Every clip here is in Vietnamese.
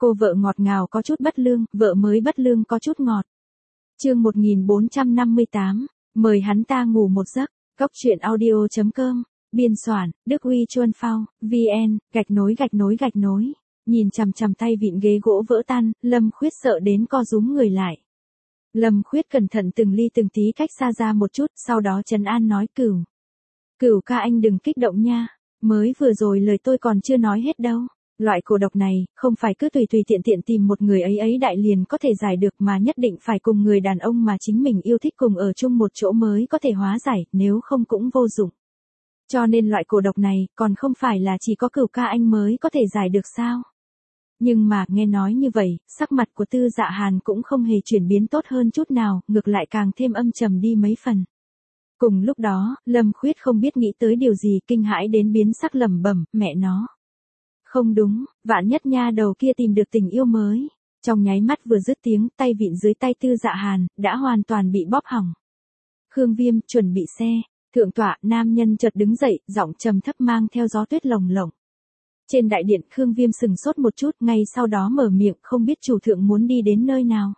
Cô vợ ngọt ngào có chút bất lương, vợ mới bất lương có chút ngọt. Chương 1458, mời hắn ta ngủ một giấc. Cốc truyện audio.com, biên soạn, Đức Huy Chuân Phao, VN, gạch nối. Nhìn chằm chằm tay vịn ghế gỗ vỡ tan, Lâm Khuyết sợ đến co rúm người lại. Lâm Khuyết cẩn thận từng ly từng tí cách xa ra một chút, sau đó trấn an nói Cửu ca anh đừng kích động nha, mới vừa rồi lời tôi còn chưa nói hết đâu. Loại cổ độc này, không phải cứ tùy tiện tìm một người ấy đại liền có thể giải được mà nhất định phải cùng người đàn ông mà chính mình yêu thích cùng ở chung một chỗ mới có thể hóa giải, nếu không cũng vô dụng. Cho nên loại cổ độc này, còn không phải là chỉ có Cửu ca anh mới có thể giải được sao? Nhưng mà, nghe nói như vậy, sắc mặt của Tư Dạ Hàn cũng không hề chuyển biến tốt hơn chút nào, ngược lại càng thêm âm trầm đi mấy phần. Cùng lúc đó, Lâm Khuyết không biết nghĩ tới điều gì, kinh hãi đến biến sắc lẩm bẩm, mẹ nó. Không đúng, vạn nhất nha đầu kia tìm được tình yêu mới. Trong nháy mắt vừa dứt tiếng, tay vịn dưới tay Tư Dạ Hàn, đã hoàn toàn bị bóp hỏng. Khương Viêm, chuẩn bị xe. Thượng tọa, nam nhân chợt đứng dậy, giọng trầm thấp mang theo gió tuyết lồng lộng. Trên đại điện, Khương Viêm sừng sốt một chút, ngay sau đó mở miệng, không biết chủ thượng muốn đi đến nơi nào.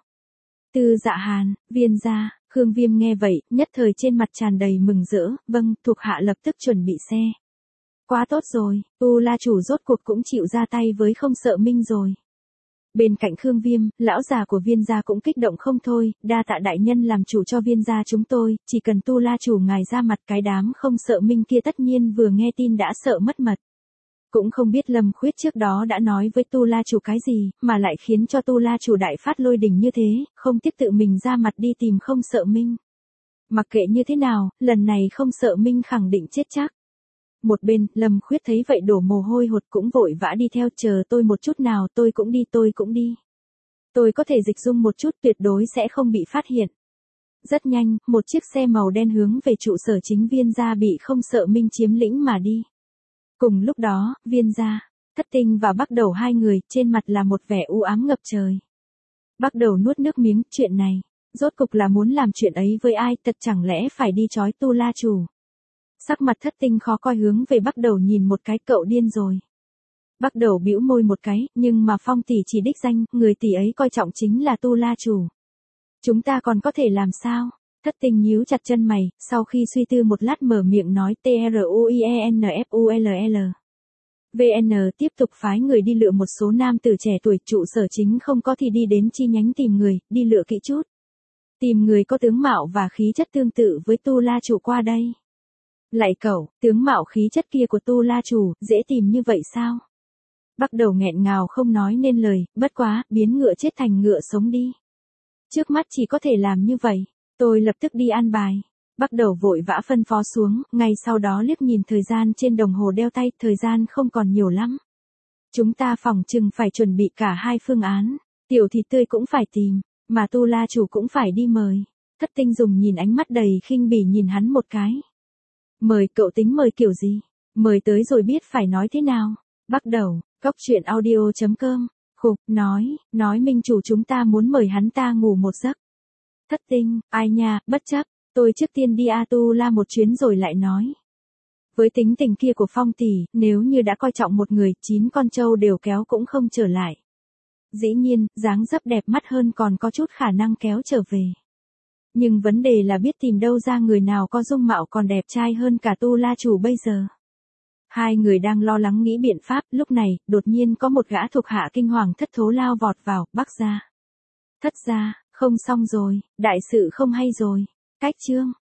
Tư Dạ Hàn, Viên gia. Khương Viêm nghe vậy, nhất thời trên mặt tràn đầy mừng rỡ, vâng, thuộc hạ lập tức chuẩn bị xe. Quá tốt rồi, Tu La chủ rốt cuộc cũng chịu ra tay với Không Sợ Minh rồi. Bên cạnh Khương Viêm, lão già của Viên gia cũng kích động không thôi, đa tạ đại nhân làm chủ cho Viên gia chúng tôi, chỉ cần Tu La chủ ngài ra mặt, cái đám Không Sợ Minh kia tất nhiên vừa nghe tin đã sợ mất mật. Cũng không biết Lâm Khuyết trước đó đã nói với Tu La chủ cái gì, mà lại khiến cho Tu La chủ đại phát lôi đình như thế, không tiếc tự mình ra mặt đi tìm Không Sợ Minh. Mặc kệ như thế nào, lần này Không Sợ Minh khẳng định chết chắc. Một bên, Lâm Khuyết thấy vậy đổ mồ hôi hột cũng vội vã đi theo, chờ tôi một chút nào, tôi cũng đi. Tôi có thể dịch dung một chút, tuyệt đối sẽ không bị phát hiện. Rất nhanh, một chiếc xe màu đen hướng về trụ sở chính Viên gia bị Không Sợ Minh chiếm lĩnh mà đi. Cùng lúc đó, Viên gia, Thất Tinh và Bắc Đầu hai người, trên mặt là một vẻ u ám ngập trời. Bắc Đầu nuốt nước miếng, chuyện này, rốt cục là muốn làm chuyện ấy với ai, thật chẳng lẽ phải đi trói Tu La chủ. Sắc mặt Thất Tinh khó coi hướng về Bắc Đầu nhìn một cái, cậu điên rồi. Bắc Đầu bĩu môi một cái, nhưng mà Phong tỷ chỉ đích danh, người tỷ ấy coi trọng chính là Tu La chủ. Chúng ta còn có thể làm sao? Thất Tinh nhíu chặt chân mày, sau khi suy tư một lát mở miệng nói TRUIENFULL. VN tiếp tục phái người đi lựa một số nam tử trẻ tuổi, trụ sở chính không có thì đi đến chi nhánh tìm người, đi lựa kỹ chút. Tìm người có tướng mạo và khí chất tương tự với Tu La chủ qua đây. Lạy cẩu, tướng mạo khí chất kia của Tu La chủ, dễ tìm như vậy sao? Bắc Đầu nghẹn ngào không nói nên lời, bất quá, biến ngựa chết thành ngựa sống đi. Trước mắt chỉ có thể làm như vậy, tôi lập tức đi an bài. Bắc Đầu vội vã phân phó xuống, ngay sau đó liếc nhìn thời gian trên đồng hồ đeo tay, thời gian không còn nhiều lắm. Chúng ta phỏng chừng phải chuẩn bị cả hai phương án, tiểu thịt tươi cũng phải tìm, mà Tu La chủ cũng phải đi mời. Thất Tinh dùng nhìn ánh mắt đầy khinh bỉ nhìn hắn một cái. Mời cậu tính mời kiểu gì? Mời tới rồi biết phải nói thế nào? Bắc Đầu, Cốc truyện audio.com, nói minh chủ chúng ta muốn mời hắn ta ngủ một giấc. Thất Tinh, ai nha, bất chấp, tôi trước tiên đi Tu La một chuyến rồi lại nói. Với tính tình kia của Phong tỷ, nếu như đã coi trọng một người, 9 con trâu đều kéo cũng không trở lại. Dĩ nhiên, dáng dấp đẹp mắt hơn còn có chút khả năng kéo trở về. Nhưng vấn đề là biết tìm đâu ra người nào có dung mạo còn đẹp trai hơn cả Tu La chủ bây giờ. Hai người đang lo lắng nghĩ biện pháp, lúc này, đột nhiên có một gã thuộc hạ kinh hoàng thất thố lao vọt vào, Bắc gia. Thất gia, không xong rồi, đại sự không hay rồi. Cách chương